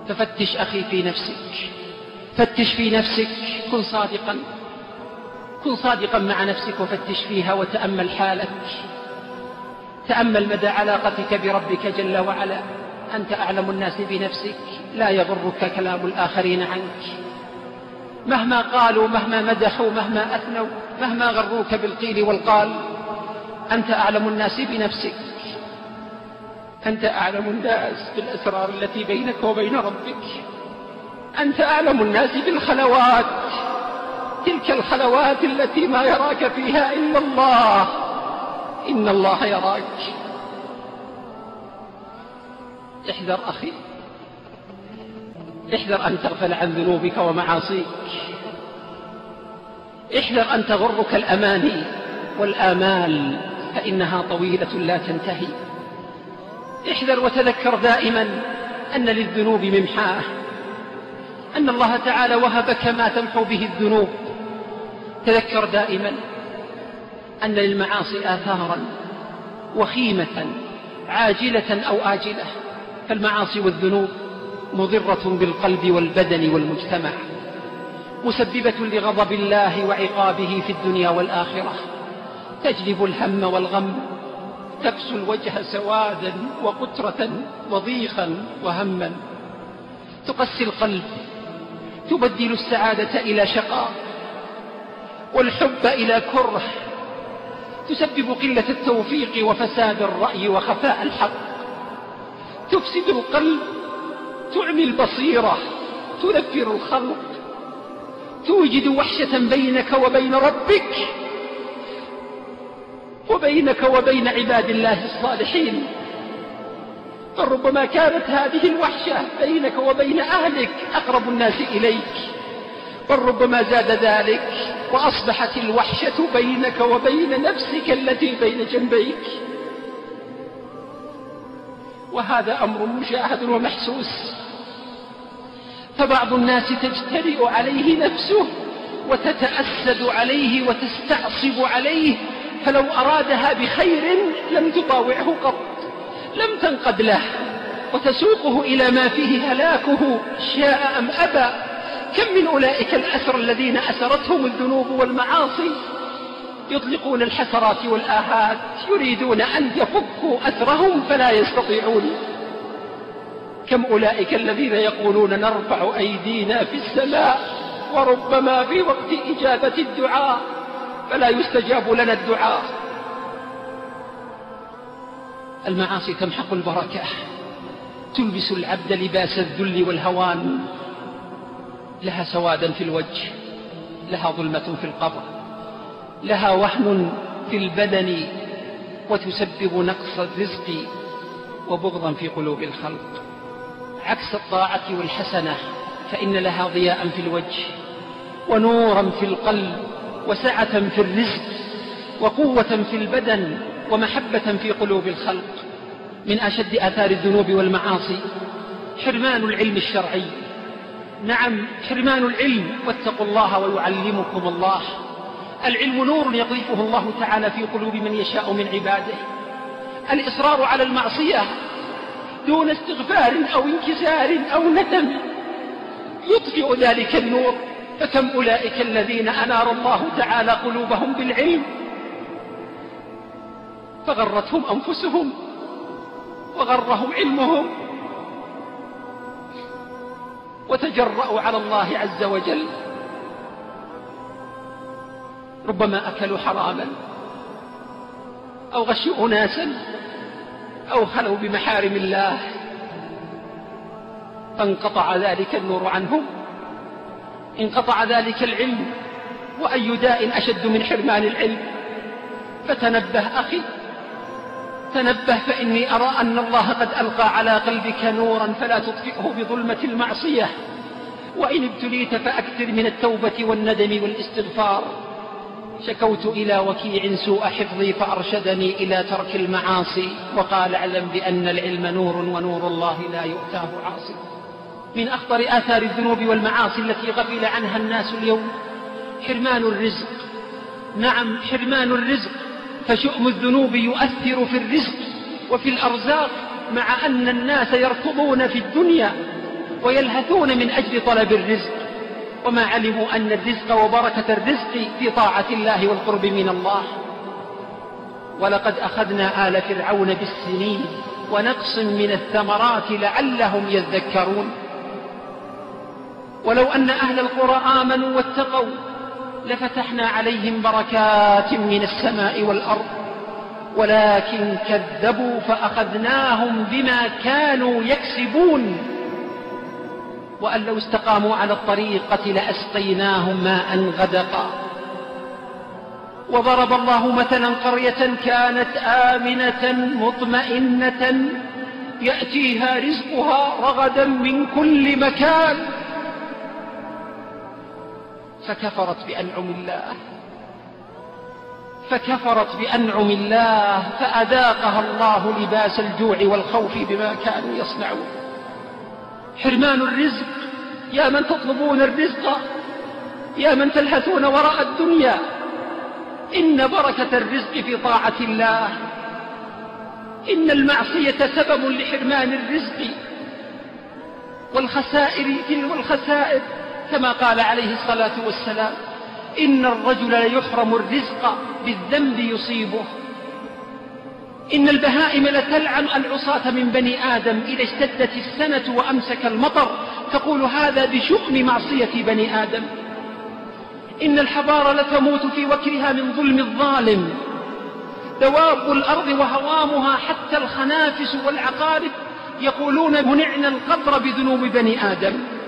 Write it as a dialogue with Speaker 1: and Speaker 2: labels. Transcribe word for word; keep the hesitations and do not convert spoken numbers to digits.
Speaker 1: ففتش أخي في نفسك، فتش في نفسك، كن صادقا، كن صادقا مع نفسك وفتش فيها وتأمل حالك، تأمل مدى علاقتك بربك جل وعلا. أنت أعلم الناس بنفسك، لا يغرك كلام الآخرين عنك، مهما قالوا، مهما مدحوا، مهما أثنوا، مهما غروك بالقيل والقال، أنت أعلم الناس بنفسك، أنت أعلم الناس بالأسرار التي بينك وبين ربك، أنت أعلم الناس بالخلوات، تلك الخلوات التي ما يراك فيها إلا الله، إن الله يراك. احذر أخي، احذر أن تغفل عن ذنوبك ومعاصيك، احذر أن تغرك الأماني والآمال فإنها طويلة لا تنتهي. احذر وتذكر دائما أن للذنوب ممحاه، أن الله تعالى وهبك ما تمحو به الذنوب. تذكر دائما أن للمعاصي آثارا وخيمة عاجلة أو آجلة، فالمعاصي والذنوب مضرة بالقلب والبدن والمجتمع، مسببة لغضب الله وعقابه في الدنيا والآخرة، تجلب الهم والغم، تكسو الوجه سوادا وقترة وضيقا وهما، تقسي القلب، تبدل السعادة إلى شقاء والحب إلى كره، تسبب قلة التوفيق وفساد الرأي وخفاء الحق، تفسد القلب، تعمي البصيرة، تنفر الخلق، توجد وحشة بينك وبين ربك وبينك وبين عباد الله الصالحين. فربما كانت هذه الوحشة بينك وبين أهلك أقرب الناس إليك، وربما زاد ذلك وأصبحت الوحشة بينك وبين نفسك التي بين جنبيك، وهذا أمر مشاهد ومحسوس. فبعض الناس تجترئ عليه نفسه وتتأسد عليه وتستعصب عليه، فلو أرادها بخير لم تطاوعه قط، لم تنقد له وتسوقه إلى ما فيه هلاكه شاء أم أبى. كم من أولئك الأسر الذين أسرتهم الذنوب والمعاصي يطلقون الحسرات والآهات، يريدون أن يفكوا أسرهم فلا يستطيعون. كم أولئك الذين يقولون نرفع أيدينا في السماء وربما في وقت إجابة الدعاء فلا يستجاب لنا الدعاء. المعاصي تمحق البركة، تلبس العبد لباس الذل والهوان، لها سوادا في الوجه، لها ظلمة في القبر، لها وهن في البدن، وتسبب نقص الرزق وبغضا في قلوب الخلق. عكس الطاعة والحسنة فإن لها ضياء في الوجه ونورا في القلب وسعة في الرزق وقوة في البدن ومحبة في قلوب الخلق. من أشد آثار الذنوب والمعاصي حرمان العلم الشرعي. نعم، حرمان العلم، واتقوا الله ويعلمكم الله. العلم نور يضيفه الله تعالى في قلوب من يشاء من عباده. الإصرار على المعصية دون استغفار أو انكسار أو ندم يطفئ ذلك النور. فكم أولئك الذين أنار الله تعالى قلوبهم بالعلم فغرتهم أنفسهم وغرهم علمهم وتجرأوا على الله عز وجل. ربما أكلوا حراما أو غشوا أناسا أو خلوا بمحارم الله فانقطع ذلك النور عنهم، انقطع ذلك العلم. وأي داء أشد من حرمان العلم؟ فتنبه أخي، تنبه، فإني أرى أن الله قد ألقى على قلبك نورا فلا تطفئه بظلمة المعصية. وإن ابتليت فأكثر من التوبة والندم والاستغفار. شكوت إلى وكيع سوء حفظي فأرشدني إلى ترك المعاصي، وقال اعلم بأن العلم نور ونور الله لا يؤتاه عاصي. من أخطر آثار الذنوب والمعاصي التي غفل عنها الناس اليوم حرمان الرزق. نعم، حرمان الرزق، فشؤم الذنوب يؤثر في الرزق وفي الأرزاق، مع أن الناس يركضون في الدنيا ويلهثون من أجل طلب الرزق، وما علموا أن الرزق وبركة الرزق في طاعة الله والقرب من الله. ولقد أخذنا آل فرعون بالسنين ونقص من الثمرات لعلهم يذكرون. ولو أن أهل القرى آمنوا واتقوا لفتحنا عليهم بركات من السماء والأرض، ولكن كذبوا فأخذناهم بما كانوا يكسبون. وأن لو استقاموا على الطريقة لأسقيناهم ماء غدقا. وضرب الله مثلا قرية كانت آمنة مطمئنة يأتيها رزقها رغدا من كل مكان فكفرت بأنعم الله فكفرت بأنعم الله فأذاقها الله لباس الجوع والخوف بما كانوا يصنعون. حرمان الرزق، يا من تطلبون الرزق، يا من تلهثون وراء الدنيا، إن بركة الرزق في طاعة الله. إن المعصية سبب لحرمان الرزق والخسائر تلو الخسائر، كما قال عليه الصلاة والسلام: إن الرجل ليحرم الرزق بالذنب يصيبه. إن البهائم لتلعن العصاة من بني آدم إذا اشتدت السنة وأمسك المطر، تقول هذا بشؤم معصية بني آدم. إن الحبار لتموت في وكرها من ظلم الظالم. دواب الأرض وهوامها حتى الخنافس والعقارب يقولون منعنا القطر بذنوب بني آدم.